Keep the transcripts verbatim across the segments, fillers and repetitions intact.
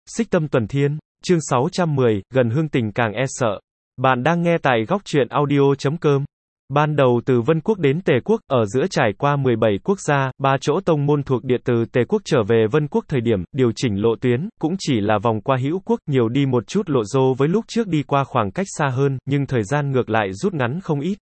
Xích Tâm Tuần Thiên, chương sáu trăm mười, gần hương tình càng e sợ. Bạn đang nghe tại góc truyện audio chấm com. Ban đầu từ Vân Quốc đến Tề Quốc, ở giữa trải qua mười bảy quốc gia, ba chỗ tông môn thuộc địa từ Tề Quốc trở về Vân Quốc thời điểm, điều chỉnh lộ tuyến, cũng chỉ là vòng qua Hữu Quốc, nhiều đi một chút lộ rô với lúc trước đi qua khoảng cách xa hơn, nhưng thời gian ngược lại rút ngắn không ít.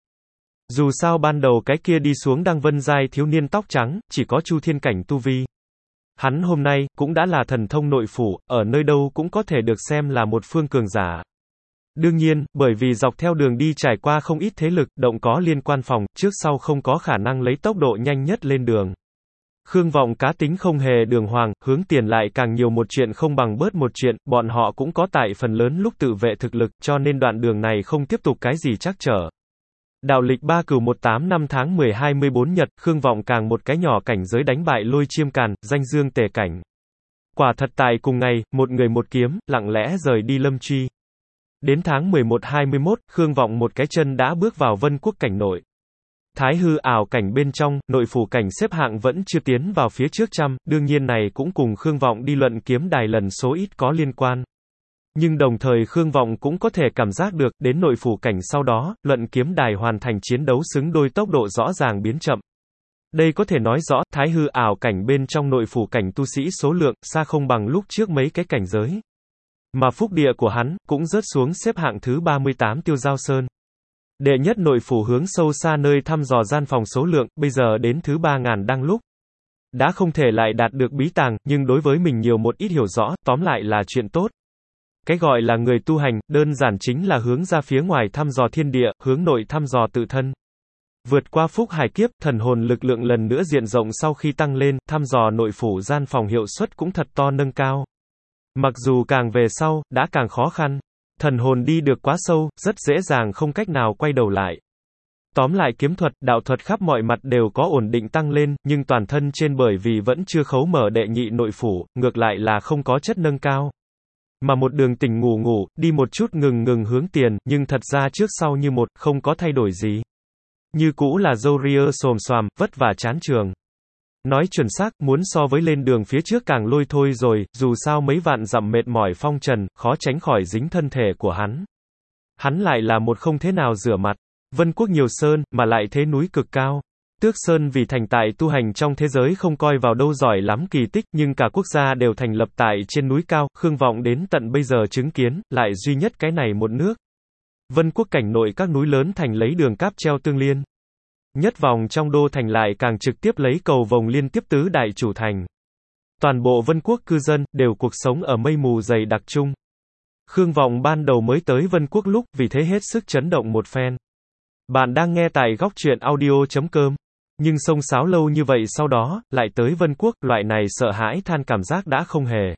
Dù sao ban đầu cái kia đi xuống Đăng Vân giai thiếu niên tóc trắng, chỉ có Chu Thiên cảnh tu vi. Hắn hôm nay, cũng đã là thần thông nội phủ, ở nơi đâu cũng có thể được xem là một phương cường giả. Đương nhiên, bởi vì dọc theo đường đi trải qua không ít thế lực, động có liên quan phòng, trước sau không có khả năng lấy tốc độ nhanh nhất lên đường. Khương Vọng cá tính không hề đường hoàng, hướng tiền lại càng nhiều một chuyện không bằng bớt một chuyện, bọn họ cũng có tại phần lớn lúc tự vệ thực lực, cho nên đoạn đường này không tiếp tục cái gì trắc trở. Đạo lịch ba cửu một tám năm tháng mười hai mươi bốn nhật, Khương Vọng càng một cái nhỏ cảnh giới đánh bại Lôi Chiêm Càn, danh dương Tề cảnh. Quả thật tại cùng ngày, một người một kiếm, lặng lẽ rời đi Lâm Truy. Đến tháng mười một hai mươi mốt, Khương Vọng một cái chân đã bước vào Vân Quốc cảnh nội. Thái hư ảo cảnh bên trong, nội phủ cảnh xếp hạng vẫn chưa tiến vào phía trước trăm, đương nhiên này cũng cùng Khương Vọng đi luận kiếm đài lần số ít có liên quan. Nhưng đồng thời Khương Vọng cũng có thể cảm giác được, đến nội phủ cảnh sau đó, luận kiếm đài hoàn thành chiến đấu xứng đôi tốc độ rõ ràng biến chậm. Đây có thể nói rõ, thái hư ảo cảnh bên trong nội phủ cảnh tu sĩ số lượng, xa không bằng lúc trước mấy cái cảnh giới. Mà phúc địa của hắn, cũng rớt xuống xếp hạng thứ ba mươi tám Tiêu Giao Sơn. Đệ nhất nội phủ hướng sâu xa nơi thăm dò gian phòng số lượng, bây giờ đến thứ ba ngàn đang lúc. Đã không thể lại đạt được bí tàng, nhưng đối với mình nhiều một ít hiểu rõ, tóm lại là chuyện tốt. Cái gọi là người tu hành, đơn giản chính là hướng ra phía ngoài thăm dò thiên địa, hướng nội thăm dò tự thân. Vượt qua phúc hải kiếp, thần hồn lực lượng lần nữa diện rộng sau khi tăng lên, thăm dò nội phủ gian phòng hiệu suất cũng thật to nâng cao. Mặc dù càng về sau, đã càng khó khăn. Thần hồn đi được quá sâu, rất dễ dàng không cách nào quay đầu lại. Tóm lại kiếm thuật, đạo thuật khắp mọi mặt đều có ổn định tăng lên, nhưng toàn thân trên bởi vì vẫn chưa khấu mở đệ nhị nội phủ, ngược lại là không có chất nâng cao. Mà một đường tỉnh ngủ ngủ, đi một chút ngừng ngừng hướng tiền, nhưng thật ra trước sau như một, không có thay đổi gì. Như cũ là râu ria xồm xoàm, vất vả chán trường. Nói chuẩn xác, muốn so với lên đường phía trước càng lôi thôi rồi, dù sao mấy vạn dặm mệt mỏi phong trần, khó tránh khỏi dính thân thể của hắn. Hắn lại là một không thế nào rửa mặt. Vân Quốc nhiều sơn, mà lại thế núi cực cao. Tước Sơn vì thành tại tu hành trong thế giới không coi vào đâu giỏi lắm kỳ tích, nhưng cả quốc gia đều thành lập tại trên núi cao, Khương Vọng đến tận bây giờ chứng kiến, lại duy nhất cái này một nước. Vân Quốc cảnh nội các núi lớn thành lấy đường cáp treo tương liên. Nhất vòng trong đô thành lại càng trực tiếp lấy cầu vồng liên tiếp tứ đại chủ thành. Toàn bộ Vân Quốc cư dân, đều cuộc sống ở mây mù dày đặc chung. Khương Vọng ban đầu mới tới Vân Quốc lúc, vì thế hết sức chấn động một phen. Bạn đang nghe tại góc truyện audio chấm com. Nhưng xông xáo lâu như vậy sau đó, lại tới Vân Quốc, loại này sợ hãi than cảm giác đã không hề.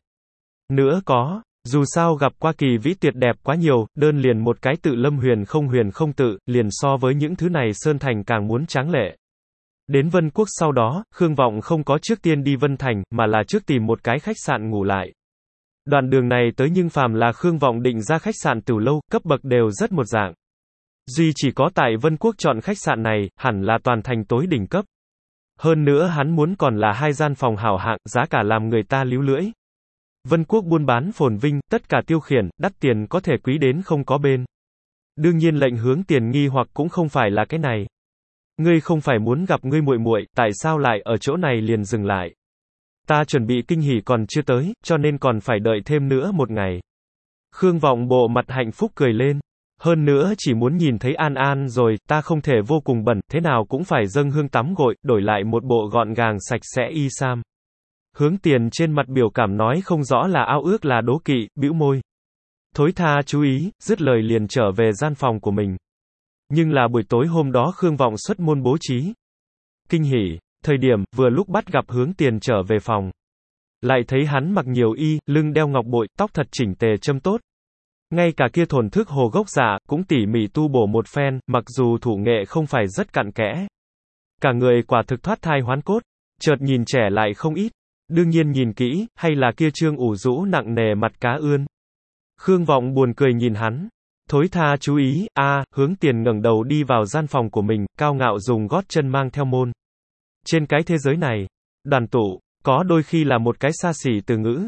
Nữa có, dù sao gặp qua kỳ vĩ tuyệt đẹp quá nhiều, đơn liền một cái tự lâm huyền không huyền không tự, liền so với những thứ này Sơn Thành càng muốn tráng lệ. Đến Vân Quốc sau đó, Khương Vọng không có trước tiên đi Vân Thành, mà là trước tìm một cái khách sạn ngủ lại. Đoạn đường này tới nhưng phàm là Khương Vọng định ra khách sạn Tửu Lâu, cấp bậc đều rất một dạng. Duy chỉ có tại Vân Quốc chọn khách sạn này, hẳn là toàn thành tối đỉnh cấp. Hơn nữa hắn muốn còn là hai gian phòng hảo hạng, giá cả làm người ta líu lưỡi. Vân Quốc buôn bán phồn vinh, tất cả tiêu khiển, đắt tiền có thể quý đến không có bên. Đương nhiên lệnh hướng tiền nghi hoặc cũng không phải là cái này. Ngươi không phải muốn gặp ngươi muội muội, tại sao lại ở chỗ này liền dừng lại? Ta chuẩn bị kinh hỉ còn chưa tới, cho nên còn phải đợi thêm nữa một ngày. Khương Vọng bộ mặt hạnh phúc cười lên. Hơn nữa chỉ muốn nhìn thấy An An rồi, ta không thể vô cùng bẩn, thế nào cũng phải dâng hương tắm gội, đổi lại một bộ gọn gàng sạch sẽ y sam. Hướng tiền trên mặt biểu cảm nói không rõ là ao ước là đố kỵ, bĩu môi. Thối tha chú ý, dứt lời liền trở về gian phòng của mình. Nhưng là buổi tối hôm đó Khương Vọng xuất môn bố trí. Kinh hỉ, thời điểm, vừa lúc bắt gặp hướng tiền trở về phòng. Lại thấy hắn mặc nhiều y, lưng đeo ngọc bội, tóc thật chỉnh tề châm tốt. Ngay cả kia thổn thức hồ gốc dạ, cũng tỉ mỉ tu bổ một phen, mặc dù thủ nghệ không phải rất cặn kẽ. Cả người quả thực thoát thai hoán cốt, chợt nhìn trẻ lại không ít. Đương nhiên nhìn kỹ, hay là kia trương ủ rũ nặng nề mặt cá ươn. Khương Vọng buồn cười nhìn hắn. Thối tha chú ý, a hướng tiền ngẩng đầu đi vào gian phòng của mình, cao ngạo dùng gót chân mang theo môn. Trên cái thế giới này, đoàn tụ, có đôi khi là một cái xa xỉ từ ngữ.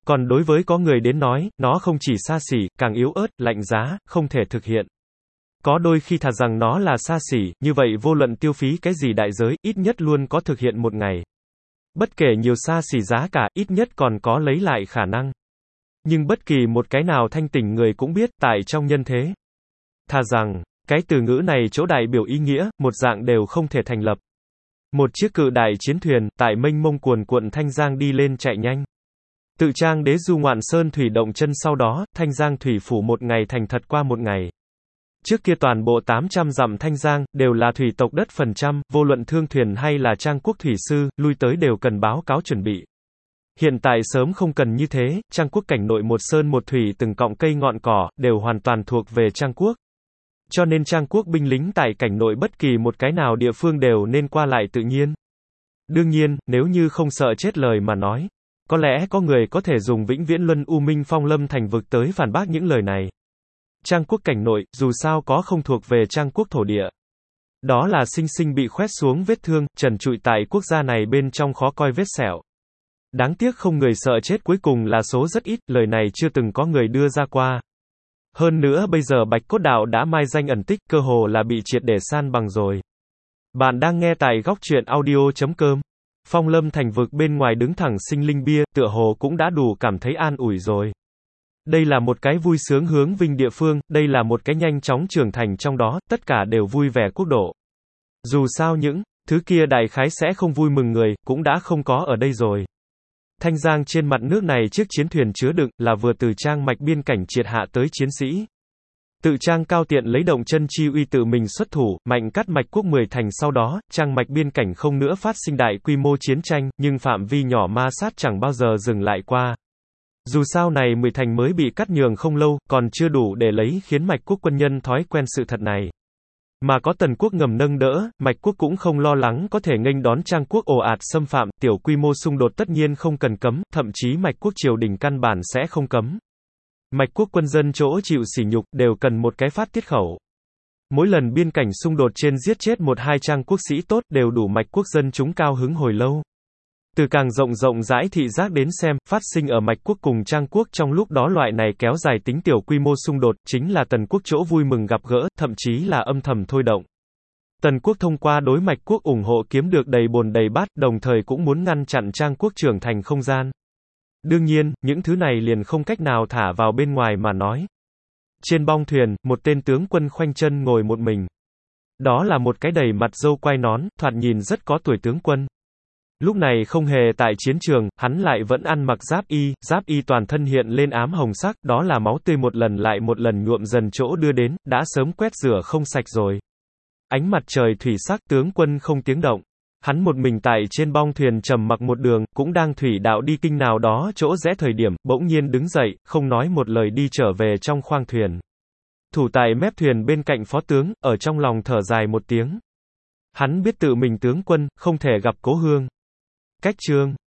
Còn đối với có người đến nói, nó không chỉ xa xỉ, càng yếu ớt, lạnh giá, không thể thực hiện. Có đôi khi thà rằng nó là xa xỉ, như vậy vô luận tiêu phí cái gì đại giới, ít nhất luôn có thực hiện một ngày. Bất kể nhiều xa xỉ giá cả, ít nhất còn có lấy lại khả năng. Nhưng bất kỳ một cái nào thanh tỉnh người cũng biết, tại trong nhân thế. Thà rằng, cái từ ngữ này chỗ đại biểu ý nghĩa, một dạng đều không thể thành lập. Một chiếc cự đại chiến thuyền, tại mênh mông cuồn cuộn Thanh Giang đi lên chạy nhanh. Tự trang đế du ngoạn sơn thủy động chân sau đó, Thanh Giang thủy phủ một ngày thành thật qua một ngày. Trước kia toàn bộ tám trăm dặm Thanh Giang, đều là thủy tộc đất phần trăm, vô luận thương thuyền hay là trang quốc thủy sư, lui tới đều cần báo cáo chuẩn bị. Hiện tại sớm không cần như thế, trang quốc cảnh nội một sơn một thủy từng cọng cây ngọn cỏ, đều hoàn toàn thuộc về trang quốc. Cho nên trang quốc binh lính tại cảnh nội bất kỳ một cái nào địa phương đều nên qua lại tự nhiên. Đương nhiên, nếu như không sợ chết lời mà nói, có lẽ có người có thể dùng vĩnh viễn luân u minh phong lâm thành vực tới phản bác những lời này. Trang quốc cảnh nội, dù sao có không thuộc về trang quốc thổ địa. Đó là sinh sinh bị khoét xuống vết thương, trần trụi tại quốc gia này bên trong khó coi vết sẹo. Đáng tiếc không người sợ chết cuối cùng là số rất ít, lời này chưa từng có người đưa ra qua. Hơn nữa bây giờ Bạch Cốt Đạo đã mai danh ẩn tích, cơ hồ là bị triệt để san bằng rồi. Bạn đang nghe tại góc truyện audio chấm com. Phong lâm thành vực bên ngoài đứng thẳng sinh linh bia, tựa hồ cũng đã đủ cảm thấy an ủi rồi. Đây là một cái vui sướng hướng vinh địa phương, đây là một cái nhanh chóng trưởng thành trong đó, tất cả đều vui vẻ quốc độ. Dù sao những thứ kia đại khái sẽ không vui mừng người, cũng đã không có ở đây rồi. Thanh Giang trên mặt nước này chiếc chiến thuyền chứa đựng, là vừa từ trang mạch biên cảnh triệt hạ tới chiến sĩ. Tự trang cao tiện lấy động chân chi uy tự mình xuất thủ, mạnh cắt mạch quốc mười thành sau đó, trang mạch biên cảnh không nữa phát sinh đại quy mô chiến tranh, nhưng phạm vi nhỏ ma sát chẳng bao giờ dừng lại qua. Dù sao này mười thành mới bị cắt nhường không lâu, còn chưa đủ để lấy khiến mạch quốc quân nhân thói quen sự thật này. Mà có tần quốc ngầm nâng đỡ, mạch quốc cũng không lo lắng có thể nghênh đón trang quốc ồ ạt xâm phạm, tiểu quy mô xung đột tất nhiên không cần cấm, thậm chí mạch quốc triều đình căn bản sẽ không cấm. Mạch quốc quân dân chỗ chịu sỉ nhục, đều cần một cái phát tiết khẩu. Mỗi lần biên cảnh xung đột trên giết chết một hai trang quốc sĩ tốt, đều đủ mạch quốc dân chúng cao hứng hồi lâu. Từ càng rộng rộng rãi thị giác đến xem, phát sinh ở mạch quốc cùng trang quốc trong lúc đó loại này kéo dài tính tiểu quy mô xung đột, chính là tần quốc chỗ vui mừng gặp gỡ, thậm chí là âm thầm thôi động. Tần quốc thông qua đối mạch quốc ủng hộ kiếm được đầy bồn đầy bát, đồng thời cũng muốn ngăn chặn trang quốc trưởng thành không gian. Đương nhiên, những thứ này liền không cách nào thả vào bên ngoài mà nói. Trên bong thuyền, một tên tướng quân khoanh chân ngồi một mình. Đó là một cái đầy mặt râu quai nón, thoạt nhìn rất có tuổi tướng quân. Lúc này không hề tại chiến trường, hắn lại vẫn ăn mặc giáp y, giáp y toàn thân hiện lên ám hồng sắc, đó là máu tươi một lần lại một lần nhuộm dần chỗ đưa đến, đã sớm quét rửa không sạch rồi. Ánh mặt trời thủy sắc, tướng quân không tiếng động. Hắn một mình tại trên bong thuyền trầm mặc một đường, cũng đang thủy đạo đi kinh nào đó chỗ rẽ thời điểm, bỗng nhiên đứng dậy, không nói một lời đi trở về trong khoang thuyền. Thủ tại mép thuyền bên cạnh phó tướng, ở trong lòng thở dài một tiếng. Hắn biết tự mình tướng quân, không thể gặp cố hương. Cách chương